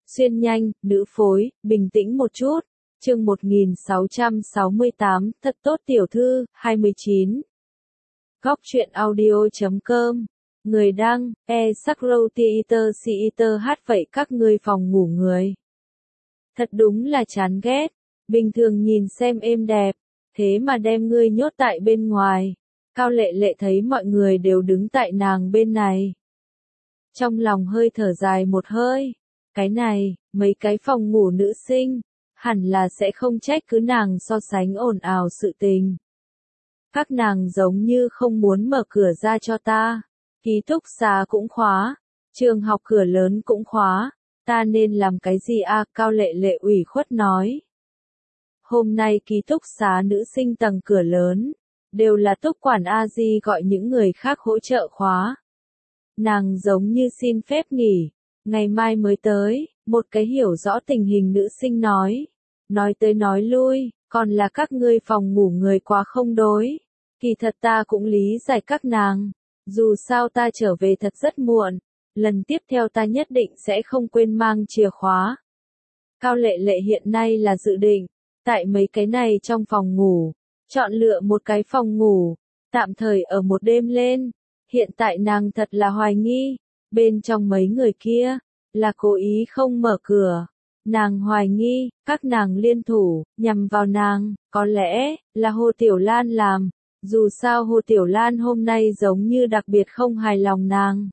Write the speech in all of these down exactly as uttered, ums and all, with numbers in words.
Xuyên nhanh, nữ phối, bình tĩnh một chút. Chương một nghìn sáu trăm sáu mươi tám, thật tốt tiểu thư, hai mươi chín. Góc truyện audio chấm com. Người đăng, e sắc râu theater theater hát vậy các ngươi phòng ngủ người. Thật đúng là chán ghét, bình thường nhìn xem êm đẹp, thế mà đem ngươi nhốt tại bên ngoài. Cao Lệ Lệ thấy mọi người đều đứng tại nàng bên này. Trong lòng hơi thở dài một hơi, cái này, mấy cái phòng ngủ nữ sinh, hẳn là sẽ không trách cứ nàng so sánh ồn ào sự tình. Các nàng giống như không muốn mở cửa ra cho ta, ký túc xá cũng khóa, trường học cửa lớn cũng khóa, ta nên làm cái gì a? Cao Lệ Lệ ủy khuất nói. Hôm nay ký túc xá nữ sinh tầng cửa lớn, đều là túc quản a di gọi những người khác hỗ trợ khóa. Nàng giống như xin phép nghỉ, ngày mai mới tới, một cái hiểu rõ tình hình nữ sinh nói. Nói tới nói lui, còn là các ngươi phòng ngủ người quá không đối. Kỳ thật ta cũng lý giải các nàng, dù sao ta trở về thật rất muộn, lần tiếp theo ta nhất định sẽ không quên mang chìa khóa. Cao Lệ Lệ hiện nay là dự định, tại mấy cái này trong phòng ngủ, chọn lựa một cái phòng ngủ, tạm thời ở một đêm lên. Hiện tại nàng thật là hoài nghi, bên trong mấy người kia, là cố ý không mở cửa. Nàng hoài nghi, các nàng liên thủ, nhằm vào nàng, có lẽ, là Hồ Tiểu Lan làm. Dù sao Hồ Tiểu Lan hôm nay giống như đặc biệt không hài lòng nàng.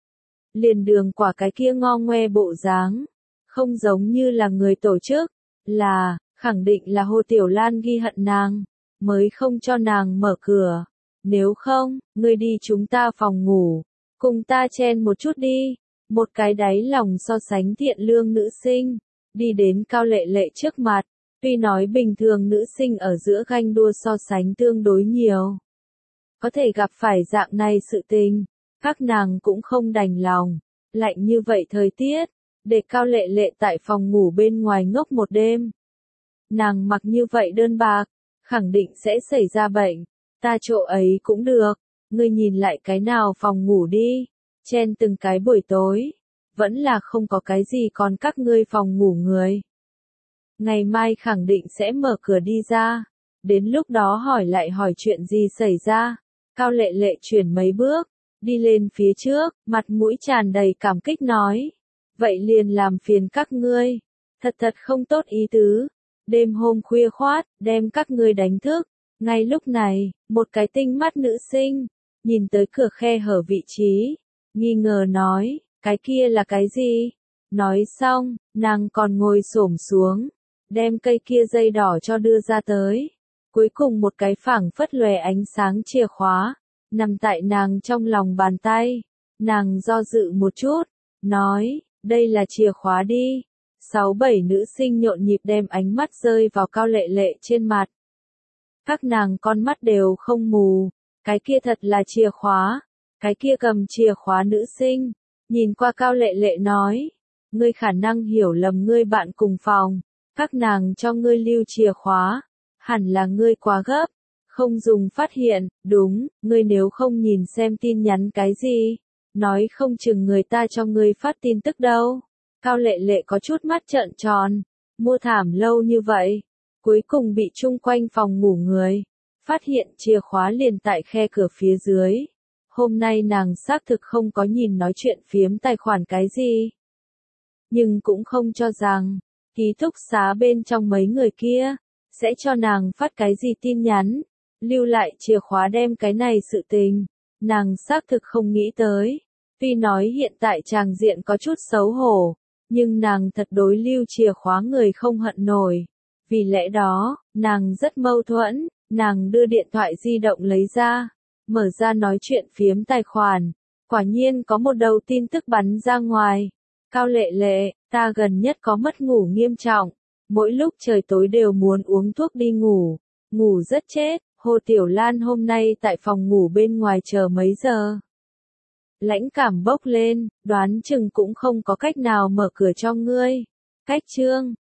Liền đường quả cái kia ngo ngoe bộ dáng, không giống như là người tổ chức, là, khẳng định là Hồ Tiểu Lan ghi hận nàng, mới không cho nàng mở cửa. Nếu không, ngươi đi chúng ta phòng ngủ, cùng ta chen một chút đi. Một cái đáy lòng so sánh thiện lương nữ sinh, đi đến Cao Lệ Lệ trước mặt. Tuy nói bình thường nữ sinh ở giữa ganh đua so sánh tương đối nhiều, có thể gặp phải dạng này sự tình, các nàng cũng không đành lòng. Lạnh như vậy thời tiết, để Cao Lệ Lệ tại phòng ngủ bên ngoài ngốc một đêm. Nàng mặc như vậy đơn bạc, khẳng định sẽ xảy ra bệnh. Ta chỗ ấy cũng được, ngươi nhìn lại cái nào phòng ngủ đi, chen từng cái buổi tối, vẫn là không có cái gì còn các ngươi phòng ngủ người. Ngày mai khẳng định sẽ mở cửa đi ra, đến lúc đó hỏi lại hỏi chuyện gì xảy ra. Cao Lệ Lệ chuyển mấy bước, đi lên phía trước, mặt mũi tràn đầy cảm kích nói. Vậy liền làm phiền các ngươi, thật thật không tốt ý tứ, đêm hôm khuya khoát, đem các ngươi đánh thức. Ngay lúc này, một cái tinh mắt nữ sinh, nhìn tới cửa khe hở vị trí, nghi ngờ nói, cái kia là cái gì? Nói xong, nàng còn ngồi xổm xuống, đem cây kia dây đỏ cho đưa ra tới. Cuối cùng một cái phảng phất lòe ánh sáng chìa khóa, nằm tại nàng trong lòng bàn tay. Nàng do dự một chút, nói, đây là chìa khóa đi. Sáu bảy nữ sinh nhộn nhịp đem ánh mắt rơi vào Cao Lệ Lệ trên mặt. Các nàng con mắt đều không mù, cái kia thật là chìa khóa, cái kia cầm chìa khóa nữ sinh, nhìn qua Cao Lệ Lệ nói, ngươi khả năng hiểu lầm ngươi bạn cùng phòng, các nàng cho ngươi lưu chìa khóa, hẳn là ngươi quá gấp, không dùng phát hiện, đúng, ngươi nếu không nhìn xem tin nhắn cái gì, nói không chừng người ta cho ngươi phát tin tức đâu. Cao Lệ Lệ có chút mắt trợn tròn, mua thảm lâu như vậy. Cuối cùng bị chung quanh phòng ngủ người, phát hiện chìa khóa liền tại khe cửa phía dưới. Hôm nay nàng xác thực không có nhìn nói chuyện phiếm tài khoản cái gì. Nhưng cũng không cho rằng, ký túc xá bên trong mấy người kia, sẽ cho nàng phát cái gì tin nhắn, lưu lại chìa khóa đem cái này sự tình. Nàng xác thực không nghĩ tới. Tuy nói hiện tại tràng diện có chút xấu hổ, nhưng nàng thật đối lưu chìa khóa người không hận nổi. Vì lẽ đó, nàng rất mâu thuẫn, nàng đưa điện thoại di động lấy ra, mở ra nói chuyện phiếm tài khoản, quả nhiên có một đầu tin tức bắn ra ngoài. Cao Lệ Lệ, ta gần nhất có mất ngủ nghiêm trọng, mỗi lúc trời tối đều muốn uống thuốc đi ngủ, ngủ rất chết. Hồ Tiểu Lan hôm nay tại phòng ngủ bên ngoài chờ mấy giờ. Lãnh cảm bốc lên, đoán chừng cũng không có cách nào mở cửa cho ngươi. Cách chương